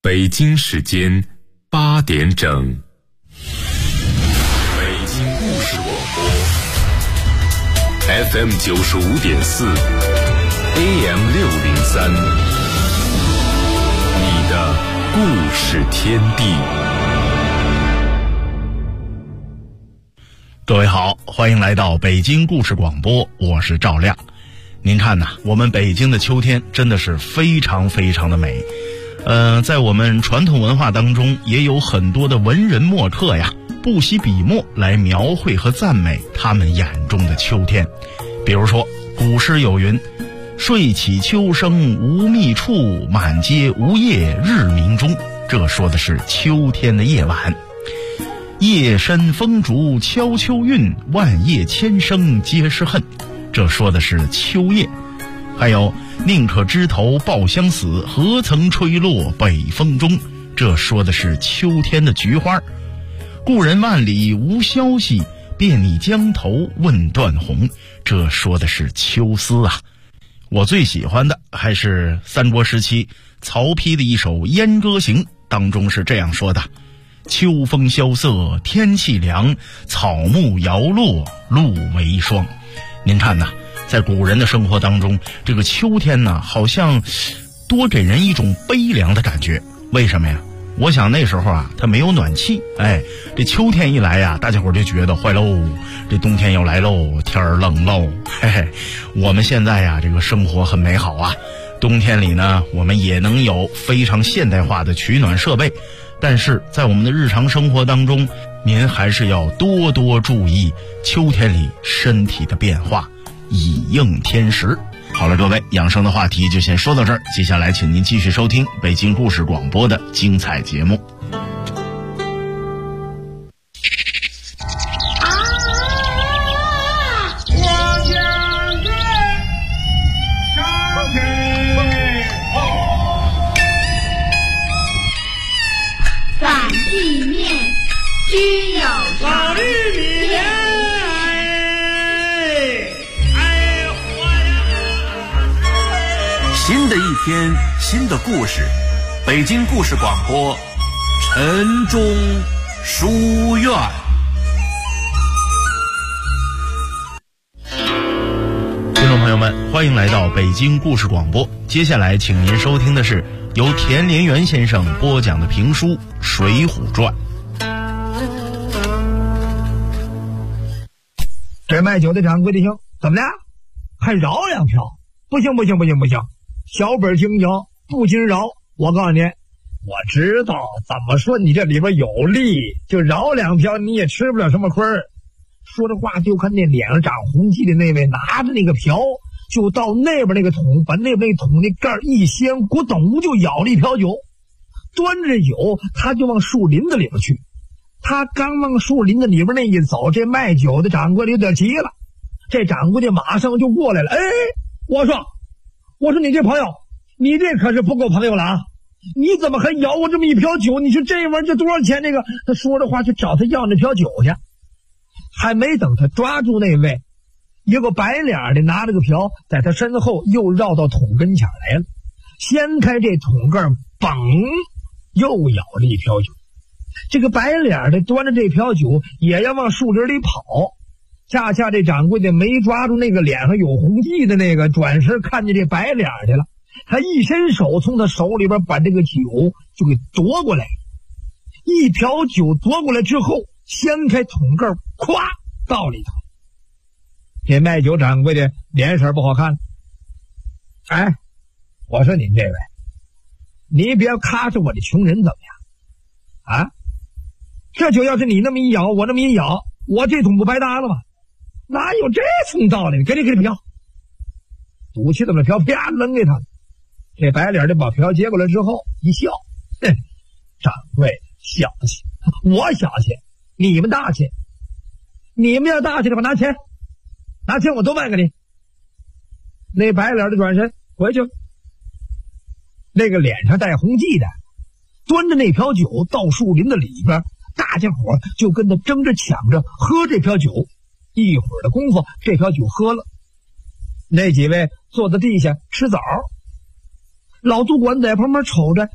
北京时间8点整。北京故事广播 FM 95.4 AM 603，你的故事天地。 各位好，欢迎来到北京故事广播，我是赵亮。您看呐，我们北京的秋天真的是非常非常的美。在我们传统文化当中，也有很多的文人墨客呀，不惜笔墨来描绘和赞美他们眼中的秋天。比如说，古诗有云：睡起秋声无觅处，满街无叶日明中。这说的是秋天的夜晚。夜深风竹敲秋韵，万叶千声皆是恨。这说的是秋夜。还有宁可枝头抱香死，何曾吹落北风中。这说的是秋天的菊花。故人万里无消息，便拟江头问断鸿。这说的是秋思啊。我最喜欢的还是三国时期曹丕的一首《燕歌行》，当中是这样说的：秋风萧瑟天气凉，草木摇落露为霜。您看呐，在古人的生活当中，这个秋天呢，好像多给人一种悲凉的感觉。为什么呀？我想那时候啊，它没有暖气，这秋天一来呀，大家伙就觉得坏喽，这冬天要来喽，天儿冷喽。我们现在呀，这个生活很美好啊，冬天里呢，我们也能有非常现代化的取暖设备。但是在我们的日常生活当中，您还是要多多注意秋天里身体的变化，以应天时。好了，各位，养生的话题就先说到这儿，接下来请您继续收听北京故事广播的精彩节目。 新的一天，新的故事，北京故事广播，晨钟书院。 听众朋友们，欢迎来到北京故事广播。接下来请您收听的是由田连元先生播讲的评书《水浒传》。 这卖酒的掌柜的行，怎么的？还饶2票？不行！小本经营不经饶。我告诉你，我知道怎么说你这里边有利，就饶2票你也吃不了什么亏儿。说着话，就看那脸上长红记的那位拿着那个瓢，就到那边那个桶，把那边那桶那盖一掀，咕咚就舀了一瓢酒，端着酒他就往树林子里边去。他刚往树林子里边那一走，这卖酒的掌柜的有点急了。这掌柜的马上就过来了，我说你这朋友，你这可是不够朋友了啊！你怎么还舀我这么一瓢酒？你说这玩意儿这多少钱？这个他说着话去找他要那瓢酒去，还没等他抓住那位，有个白脸的拿了个瓢，在他身后又绕到桶跟前来了，掀开这桶盖，嘣，又舀了一瓢酒。这个白脸的端着这瓢酒也要往树林里跑，恰恰这掌柜的没抓住那个脸上有红记的那个，转身看见这白脸的了，他一伸手从他手里边把这个酒就给夺过来，一瓢酒夺过来之后，掀开桶盖，咵倒里头。这卖酒掌柜的脸色不好看，我说您这位，你别咔着我的穷人怎么样啊？这酒要是你那么一舀，我那么一舀，我这桶不白搭了吗？哪有这层道理？给你瓢，赌气的把瓢啪扔给他。这白脸的把瓢接过来之后一笑，掌柜小气，我小气，你们大气。你们要大气的话，拿钱我都卖给你。那白脸的转身回去了。那个脸上带红记的端着那瓢酒到树林子里边，大家伙就跟他争着抢着喝这瓢酒。一会儿的功夫，这瓢酒喝了，那几位坐在地下吃枣。老督管在旁边瞅着，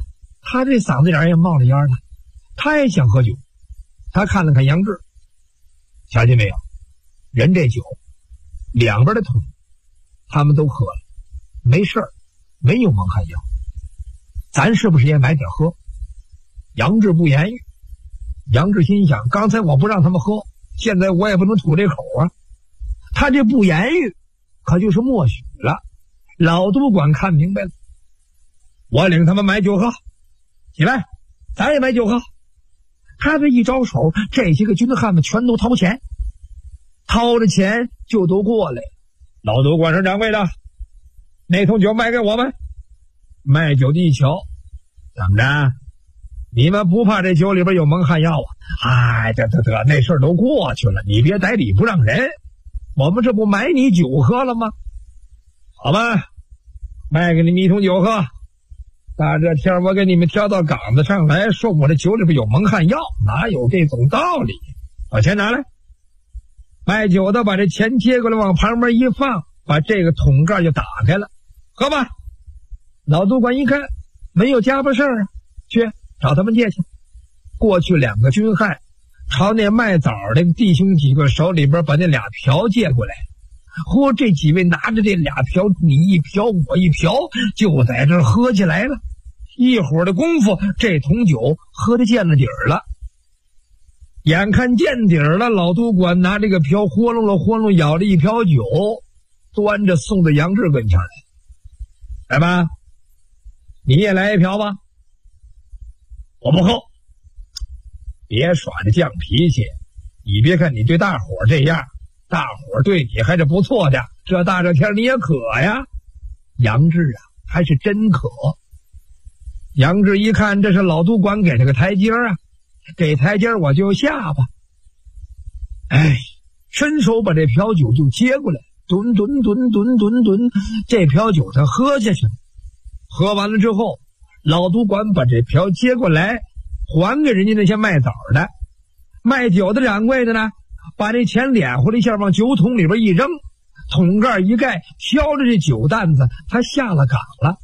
他这嗓子眼也冒着烟了，他也想喝酒。他看了看杨志，瞧见没有，人这酒两边的桶他们都喝了，没事儿，没有蒙汗药，咱是不是也买点喝？杨志不言语。杨志心想，刚才我不让他们喝，现在我也不能吐这口啊。他这不言语可就是默许了。老督管看明白了，我领他们买酒喝，起来，咱也买酒喝。他这一招手，这些个军汉们全都掏钱，掏着钱就都过来了。老督管说，掌柜的，那桶酒卖给我们。卖酒的一瞧，怎么着，你们不怕这酒里边有蒙汗药啊？哎，得，那事儿都过去了，你别逮理不让人，我们这不买你酒喝了吗？好吧，卖给你们一桶酒喝。大这天我给你们挑到岗子上来，说我这酒里边有蒙汗药，哪有这种道理？把钱拿来。卖酒的把这钱接过来，往旁边一放，把这个桶盖就打开了。喝吧。老督管一看没有家伙事儿啊，去找他们借去。过去两个军汉朝那卖枣的弟兄几个手里边把那俩瓢借过来。这几位拿着这俩瓢，你一瓢我一瓢，就在这儿喝起来了。一会儿的功夫，这桶酒喝得见了底儿了。眼看见底儿了，老督管拿这个瓢豁隆了豁隆，舀了一瓢酒，端着送到杨志跟前来。来吧，你也来一瓢吧。我不喝。别耍着犟脾气，你别看你对大伙这样，大伙对你还是不错的，这大热天你也渴呀。杨志啊，还是真渴。杨志一看这是老督管给这个台阶啊，给台阶我就下吧。哎，伸手把这瓢酒就接过来，吨，这瓢酒他喝下去了。喝完了之后，老督管把这瓢接过来，还给人家那些卖枣的。卖酒的掌柜的呢，把这钱敛回来一下，往酒桶里边一扔，桶盖一盖，挑着这酒担子，他下了岗了。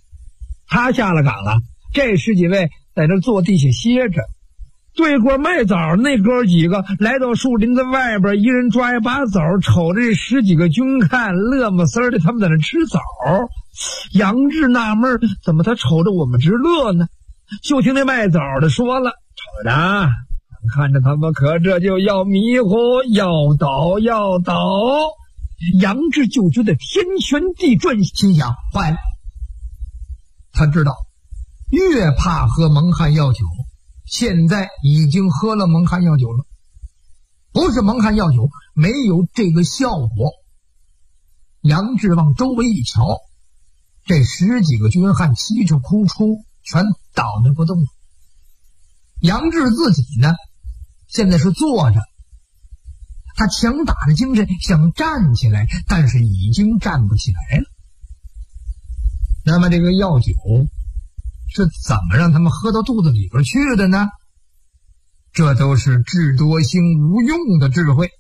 这十几位在这坐地下歇着。对过卖枣那哥几个来到树林子外边，一人抓一把枣，瞅着这十几个军汉乐么丝儿的，他们在那吃枣。杨志纳闷，怎么他瞅着我们直乐呢？就听那卖枣的说了，瞅着看着他们可这就要迷糊，要倒。杨志就觉得天旋地转，心想坏了。他知道越怕喝蒙汗药酒，现在已经喝了蒙汗药酒了。不是蒙汗药酒没有这个效果。杨志往周围一瞧，这十几个军汉气着哭出，全倒着不动了。杨志自己呢，现在是坐着，他强打着精神想站起来，但是已经站不起来了。那么这个药酒是怎么让他们喝到肚子里边去的呢？这都是智多星无用的智慧。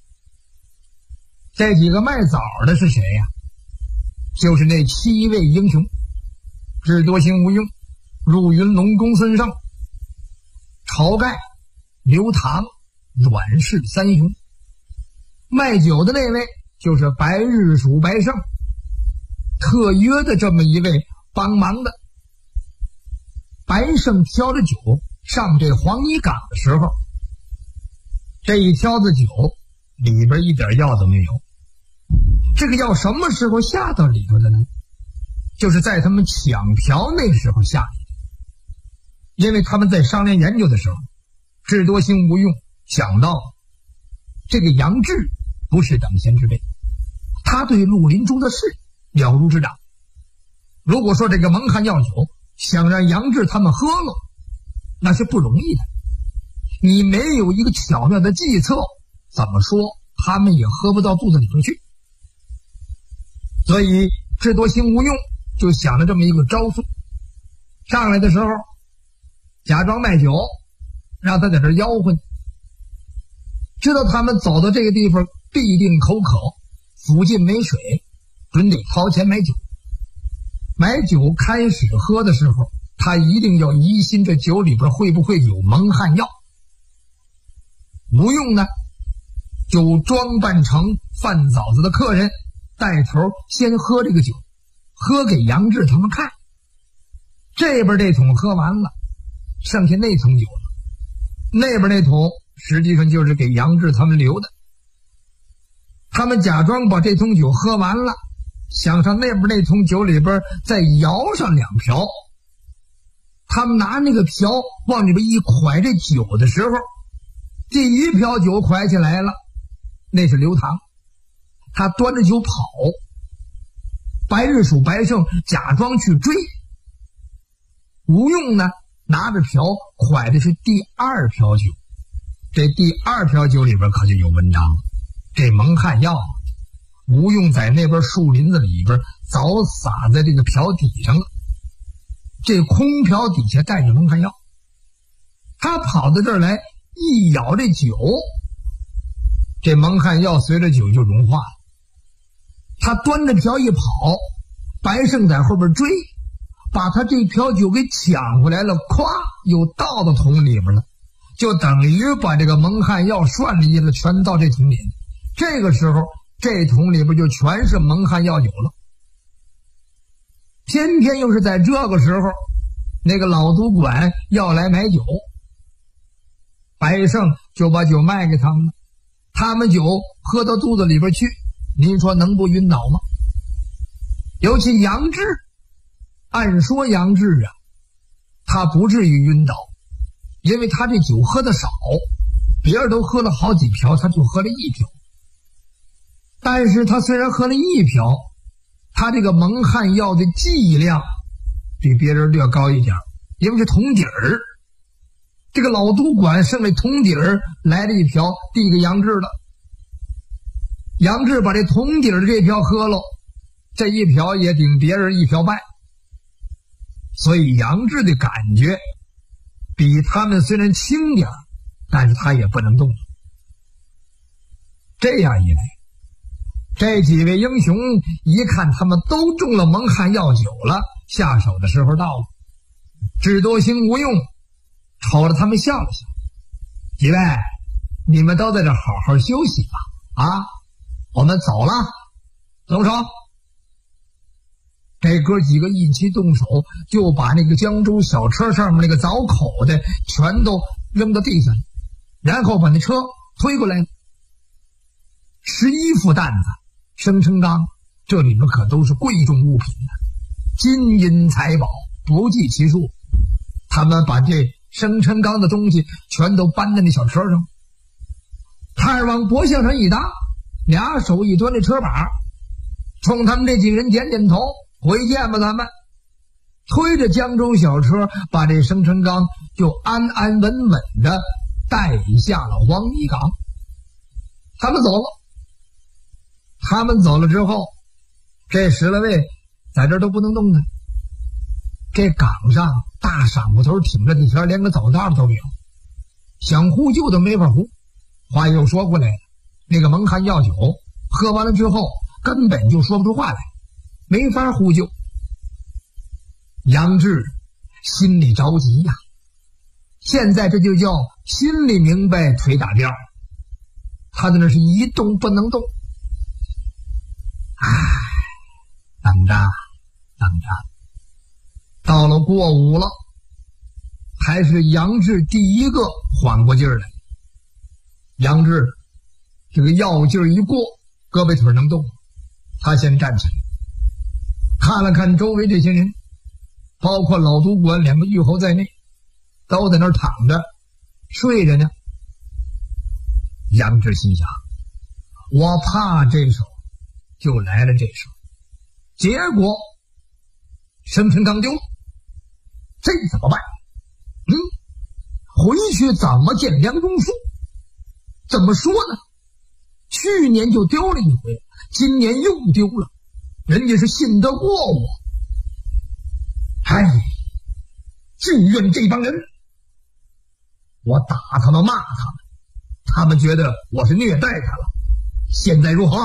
这几个卖枣的是谁呀？就是那7位英雄，智多星无用、入云龙、公孙胜、晁盖、刘唐、阮氏三雄。卖酒的那位就是白日鼠白胜，特约的这么一位帮忙的。白胜挑着酒上这黄泥岗的时候，这一挑子酒里边一点药都没有。这个药什么时候下到里头的呢？就是在他们抢瓢那时候下里的。因为他们在商量研究的时候，智多星无用想到这个杨志不是等闲之辈，他对绿林中的事了如指掌。如果说这个蒙汗药酒想让杨志他们喝了，那是不容易的。你没有一个巧妙的计策，怎么说他们也喝不到肚子里头去。所以智多星无用就想了这么一个招数。上来的时候假装卖酒，让他在这吆喝，知道他们走到这个地方必定口渴，附近没水，准得掏钱买酒。买酒开始喝的时候， 他一定要疑心这酒里边会不会有蒙汗药。吴用呢，就装扮成饭嫂子的客人，带头先喝这个酒，喝给杨志他们看。这边这桶喝完了，剩下那桶酒了，那边那桶实际上就是给杨志他们留的。他们假装把这桶酒喝完了，想上那边那桶酒里边再舀上2瓢。他们拿那个瓢往里边一蒯这酒的时候，第1瓢酒蒯起来了，那是刘唐，他端着酒跑。白日鼠白胜假装去追，吴用呢拿着瓢蒯的是第2瓢酒。这第2瓢酒里边可就有文章了，这蒙汗药吴用在那边树林子里边早撒在这个瓢底上了，这空瓢底下带着蒙汗药。他跑到这儿来一咬这酒，这蒙汗药随着酒就融化了。他端着瓢一跑，白胜在后边追，把他这瓢酒给抢回来了，咵又倒到桶里边了，就等于把这个蒙汗药涮里了，全到这桶里了。这个时候这桶里边就全是蒙汗药酒了。偏偏又是在这个时候，那个老督管要来买酒，白胜就把酒卖给他们了。他们酒喝到肚子里边去，您说能不晕倒吗？尤其杨志，按说杨志啊，他不至于晕倒，因为他这酒喝的少，别人都喝了好几瓢，他就喝了1瓢。但是他虽然喝了1瓢，他这个蒙汗药的剂量比别人略高一点，因为是桶底儿。这个老督管剩下桶底儿来了1瓢，递给杨志了。杨志把这桶底儿的这瓢喝了，这1瓢也顶别人1瓢半，所以杨志的感觉比他们虽然轻点，但是他也不能动了。这样一来，这几位英雄一看他们都中了蒙汗药酒了，下手的时候到了。智多星吴用瞅着他们笑了笑，几位，你们都在这好好休息吧，啊，我们走了，动手。这哥几个一起动手，就把那个江州小车上面那个凿口的全都扔到地上，然后把那车推过来了。11副担子生辰纲，这里面可都是贵重物品呢，金银财宝不计其数。他们把这生辰纲的东西全都搬在那小车上，他儿往脖项上一搭，俩手一端这车把，冲他们这几个人点点头，回见吧咱们。推着江州小车，把这生辰纲就安安稳稳的带下了黄泥岗。他们走了。他们走了之后，这10来位在这都不能动弹。这岗上大晌午头挺着的天，连个走道都没有，想呼救都没法呼。话又说回来了，那个蒙汗药酒喝完了之后，根本就说不出话来，没法呼救。杨志心里着急呀，现在这就叫心里明白腿打吊，他在那是一动不能动。等着，到了过午了，还是杨志第一个缓过劲儿来。杨志这个药劲儿一过，胳膊腿能动，他先站起来，看了看周围这些人，包括老督管2个狱侯在内，都在那儿躺着睡着呢。杨志心想，我怕这手就来了这手，结果生辰纲丢了，这怎么办？回去怎么见梁中书？怎么说呢？去年就丢了一回，今年又丢了，人家是信得过我。就怨这帮人，我打他们骂他们，他们觉得我是虐待他了。现在如何？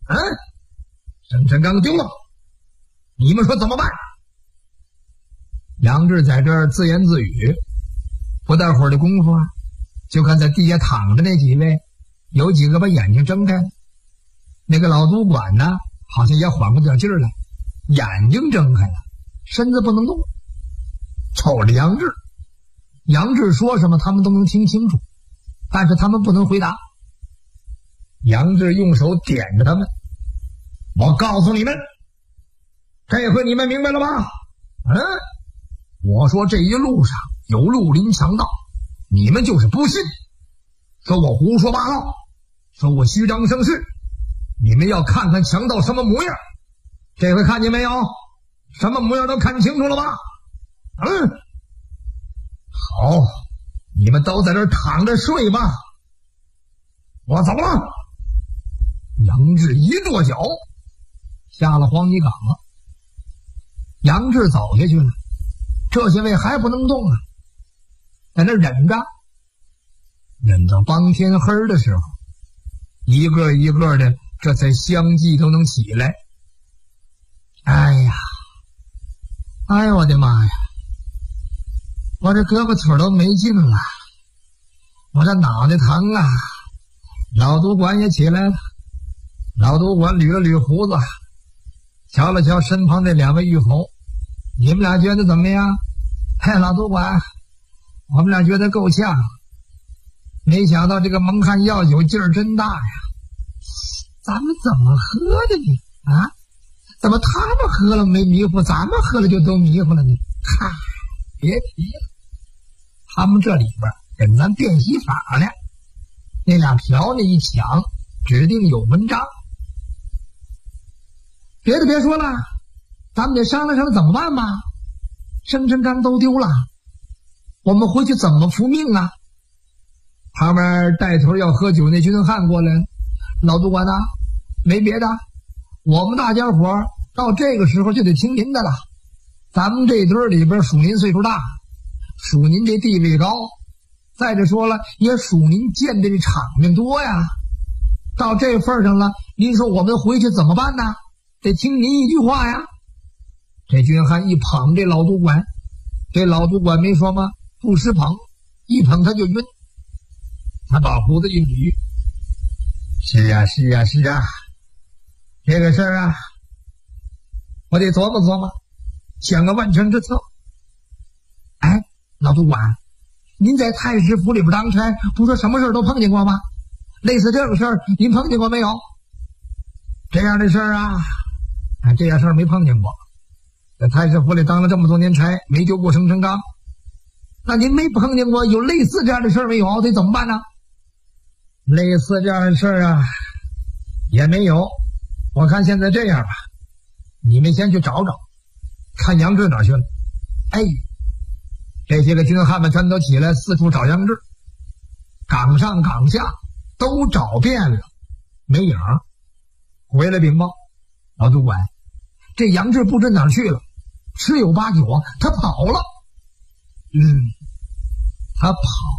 生辰纲丢了，你们说怎么办？ 杨志在这儿自言自语，不大会儿的功夫啊，就看在地下躺着那几位，有几个把眼睛睁开了。那个老督管呢，好像也缓过点劲儿来，眼睛睁开了，身子不能动，瞅着杨志。杨志说什么他们都能听清楚，但是他们不能回答。杨志用手点着他们，我告诉你们，这回你们明白了吧？我说这一路上有绿林强盗，你们就是不信，说我胡说八道，说我虚张声势，你们要看看强盗什么模样。这回看见没有？什么模样都看清楚了吧？好，你们都在这儿躺着睡吧，我走了。杨志一跺脚，下了黄泥岗了。杨志走下去了，这些位还不能动啊，在那忍着，忍到帮天黑的时候，一个一个的这才相继都能起来。哎呦我的妈呀，我这胳膊腿都没劲了，我这脑袋疼啊。老督管也起来了，老督管捋了捋胡子，瞧了瞧身旁这两位狱侯，你们俩觉得怎么样？老督管，我们俩觉得够呛，没想到这个蒙汗药酒劲儿真大呀，咱们怎么喝的呢？怎么他们喝了没迷糊，咱们喝了就都迷糊了呢？别提了，他们这里边跟咱变戏法呢，那俩嫖那一抢，指定有文章。别的别说了，咱们得商量商量怎么办吧。生辰纲都丢了，我们回去怎么复命啊？旁边带头要喝酒那军汉过来，老督管啊，没别的，我们大家伙到这个时候就得听您的了。咱们这堆里边属您岁数大，属您这地位高，再者说了也属您见的这场面多呀。到这份上了，您说我们回去怎么办呢？得听您一句话呀。这军汉一捧这老督管，这老督管没说吗？不时捧，一捧他就晕。他把胡子一捋，是啊，这个事儿啊，我得琢磨琢磨，想个万全之策。老督管，您在太师府里边当差，不说什么事儿都碰见过吗？类似这个事儿您碰见过没有？这样的事儿啊，这样事儿没碰见过。在太师府里当了这么多年差，没救过生辰纲。那您没碰见过有类似这样的事儿没有？得怎么办呢？类似这样的事儿啊，也没有。我看现在这样吧，你们先去找找，看杨志哪去了。这些个军汉们全都起来四处找杨志，岗上岗下都找遍了，没影儿。回来禀报老督管，这杨志不知哪儿去了，十有八九啊，他跑了。他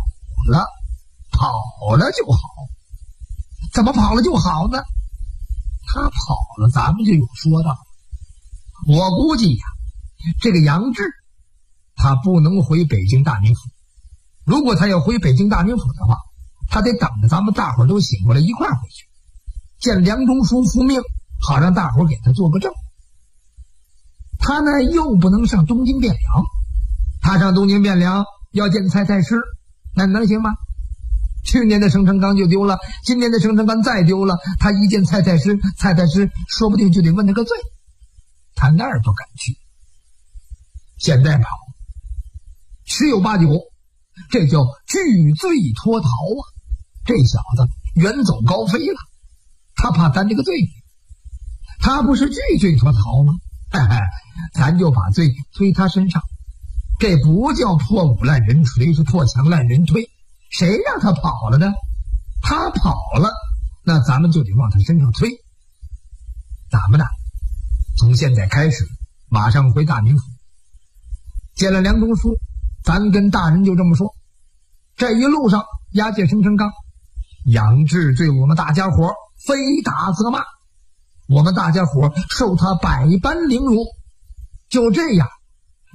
跑了就好。怎么跑了就好呢？他跑了，咱们就有说道。我估计呀，这个杨志他不能回北京大名府。如果他要回北京大名府的话，他得等着咱们大伙儿都醒过来一块儿回去，见梁中书复命，好让大伙儿给他做个证。他呢又不能上东京汴梁，他上东京汴梁要见蔡太师，那能行吗？去年的生辰纲就丢了，今年的生辰纲再丢了，他一见蔡太师，蔡太师说不定就得问他个罪，他那儿不敢去。现在跑十有八九，这叫拒罪脱逃啊！这小子远走高飞了，他怕担这个罪名，他不是拒罪脱逃吗？咱就把罪推他身上，这不叫破鼓烂人锤，是破墙烂人推。谁让他跑了呢？他跑了，那咱们就得往他身上推。咱们呢，从现在开始马上回大名府，见了梁中书，咱跟大人就这么说，这一路上押解生辰纲，杨志对我们大家伙非打则骂，我们大家伙受他百般凌辱。就这样，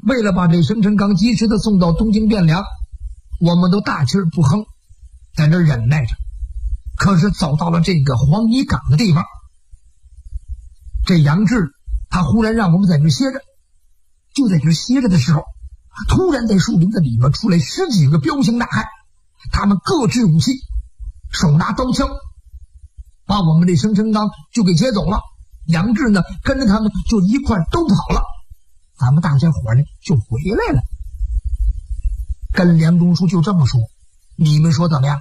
为了把这生辰纲及时的送到东京汴梁，我们都大气不哼，在这忍耐着。可是走到了这个黄泥岗的地方，这杨志他忽然让我们在这歇着。就在这歇着的时候，突然在树林子里边出来10几个彪形大汉，他们各执武器，手拿刀枪，把我们这生辰纲就给接走了。杨志呢跟着他们就一块都跑了，咱们大家伙呢就回来了。跟梁中书就这么说，你们说怎么样？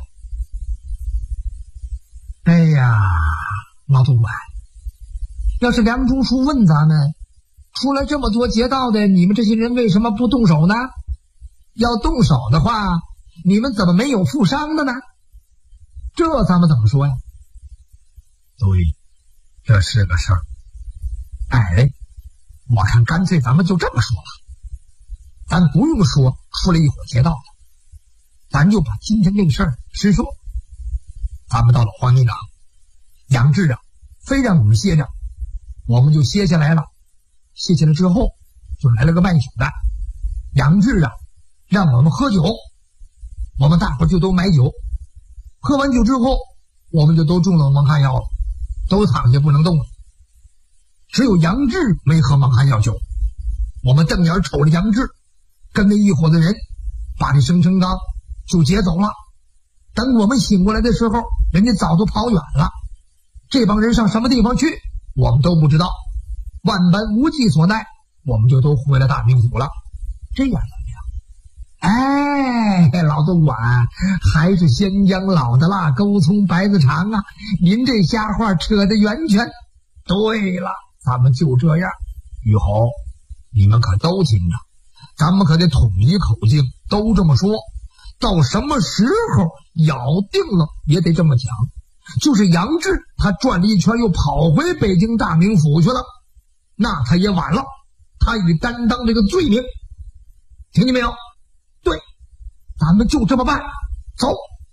哎呀，老总管，要是梁中书问咱们，出来这么多劫道的，你们这些人为什么不动手呢？要动手的话，你们怎么没有负伤的呢？这咱们怎么说呀？对，这是个事儿。哎，我看干脆咱们就这么说吧，咱不用说出来一伙劫道的，咱就把今天这个事儿实说。咱们到了黄泥岗，杨志啊非让我们歇着，我们就歇下来了。歇下来之后就来了个卖酒的，杨志啊让我们喝酒，我们大伙就都买酒。喝完酒之后，我们就都中了蒙汗药了，都躺下不能动了。只有杨志没喝蒙汗药酒。我们瞪眼瞅着杨志跟那一伙的人把这生辰纲就劫走了。等我们醒过来的时候，人家早都跑远了。这帮人上什么地方去我们都不知道，万般无计所奈，我们就都回了大名府了。这样怎么样？哎，老总管，还是先将老的辣，勾葱白子长啊！您这瞎话扯得圆圈。对了，咱们就这样。玉侯，你们可都听着，咱们可得统一口径，都这么说。到什么时候咬定了也得这么讲。就是杨志他转了一圈又跑回北京大名府去了，那他也晚了，他已担当这个罪名。听见没有？对，咱们就这么办。走。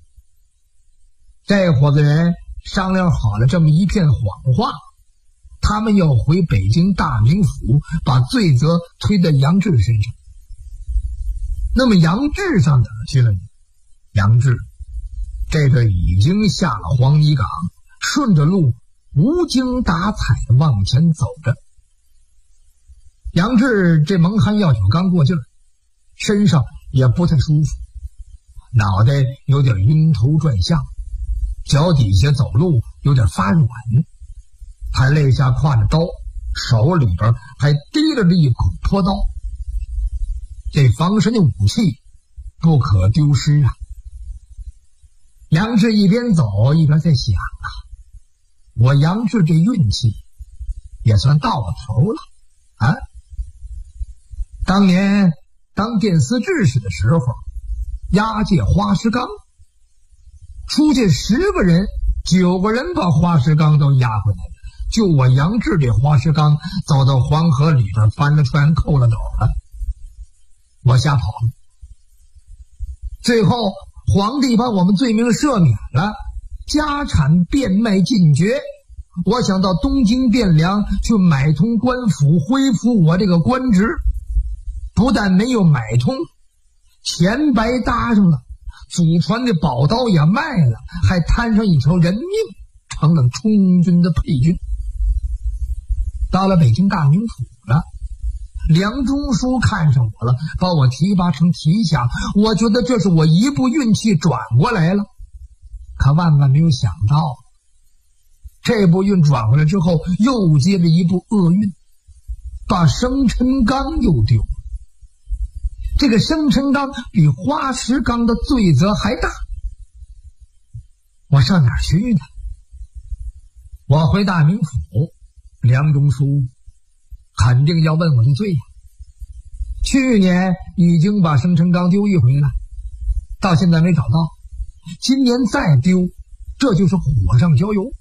这伙子人商量好了这么一片谎话，他们要回北京大名府，把罪责推在杨志身上。那么杨志上哪儿去了呢？杨志这个已经下了黄泥岗，顺着路无精打采地往前走着。杨志这蒙汗药酒刚过劲儿，身上也不太舒服，脑袋有点晕头转向，脚底下走路有点发软，他肋下挎着刀，手里边还提着一口坡刀。这防身的武器不可丢失啊！杨志一边走一边在想啊，我杨志这运气也算到了头了啊！当年当殿司制使的时候，押解花石纲，出去10个人，9个人把花石纲都押回来了，就我杨志这花石纲走到黄河里边翻了船扣了斗了，我瞎跑了。最后皇帝把我们罪名赦免了，家产变卖尽绝。我想到东京汴梁去买通官府，恢复我这个官职，不但没有买通，钱白搭上了，祖传的宝刀也卖了，还摊上一条人命，成了充军的配军。到了北京大名府了，梁中书看上我了，把我提拔成提辖，我觉得这是我一步运气转过来了。可万万没有想到，这步运转过来之后，又接着一步厄运，把生辰纲又丢了。这个生辰纲比花石纲的罪责还大，我上哪儿去呢？我回大名府，梁中书肯定要问我的罪呀。去年已经把生辰纲丢一回了，到现在没找到，今年再丢，这就是火上浇油。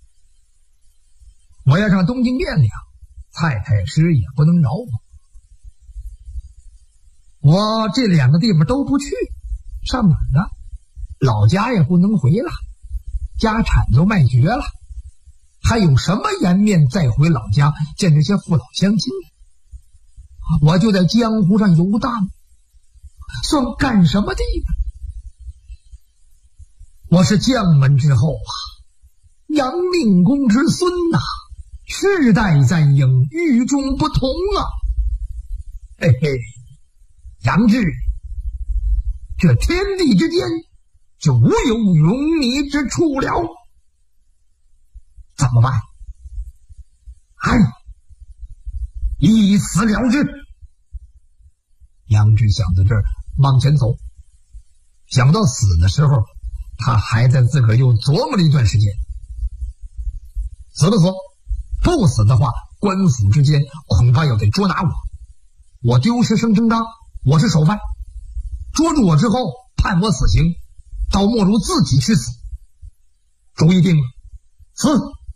我要上东京汴梁，蔡太师也不能饶我。我这2个地方都不去，上哪儿呢？老家也不能回了，家产都卖绝了，还有什么颜面再回老家见这些父老乡亲？ 我就在江湖上游荡，算干什么的呢？我是将门之后啊，杨令公之孙呐，世代在应，与众不同啊。嘿嘿，杨志，这天地之间就无有容你之处了，怎么办？一死了之。杨志想到这儿，往前走，想到死的时候，他还在自个儿又琢磨了一段时间。死的死，不死的话，官府之间恐怕要得捉拿我。我丢失生争当，我是首犯，捉住我之后判我死刑，倒莫如自己去死。主意定了，死。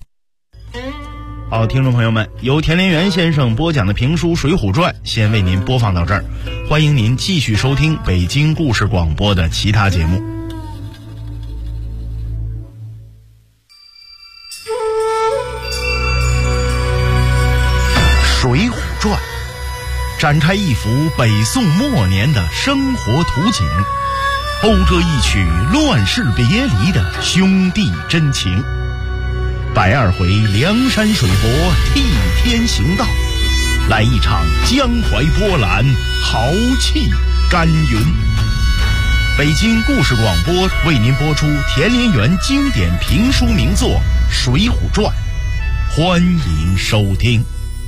好，听众朋友们，由田连元先生播讲的评书《水浒传》先为您播放到这儿，欢迎您继续收听北京故事广播的其他节目。《水浒传》展开一幅北宋末年的生活图景，勾勒一曲乱世别离的兄弟真情。120回梁山水泊替天行道，来一场江淮波澜，豪气干云。北京故事广播为您播出田连元经典评书名作《水浒传》，欢迎收听。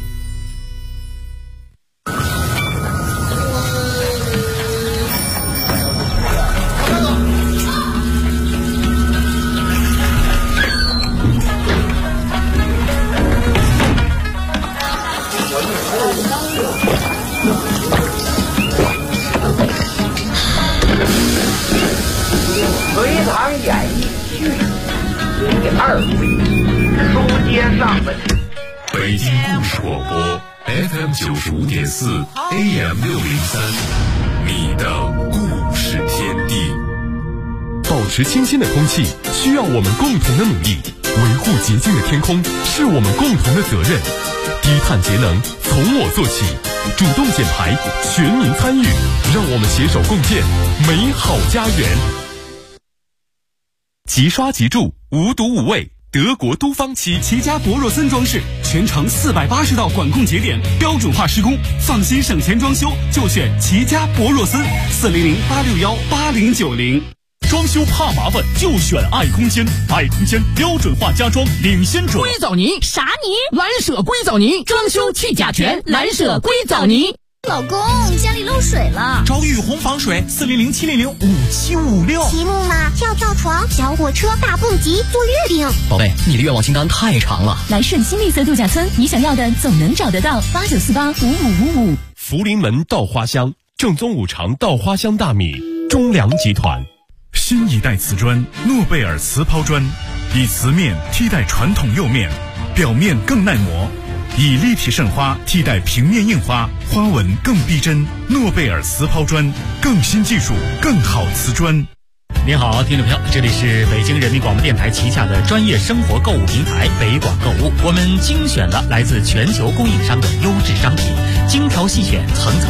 北京故事广播 FM 95.4 AM 603，你的故事天地。 保持清新的空气需要我们共同的努力，维护洁净的天空是我们共同的责任。低碳节能从我做起，主动减排，全民参与，让我们携手共建美好家园。即刷即住，无毒无味，德国都芳漆，齐家博若森装饰，全程480道管控节点，标准化施工，放心省钱装修就选齐家博若森，400-861-8090。装修怕麻烦就选爱空间，爱空间标准化家装领先者。 硅藻泥啥泥？蓝舍硅藻泥，装修去甲醛，蓝舍硅藻泥。 老公，家里漏水了， 找雨虹防水，400-700-5756。 题目嘛，跳床、小火车、大蹦极、坐月饼。 宝贝，你的愿望清单太长了。 来顺新绿色度假村，你想要的总能找得到。89485555。 福临门稻花香，正宗五常稻花香大米，中粮集团。 新一代瓷砖诺贝尔瓷抛砖，以瓷面替代传统釉面，表面更耐磨，以立体渗花替代平面印花，花纹更逼真。诺贝尔瓷抛砖，更新技术，更好瓷砖。 您好，听众朋友，这里是北京人民广播电台旗下的专业生活购物平台北广购物，我们精选了来自全球供应商的优质商品，精挑细选，层层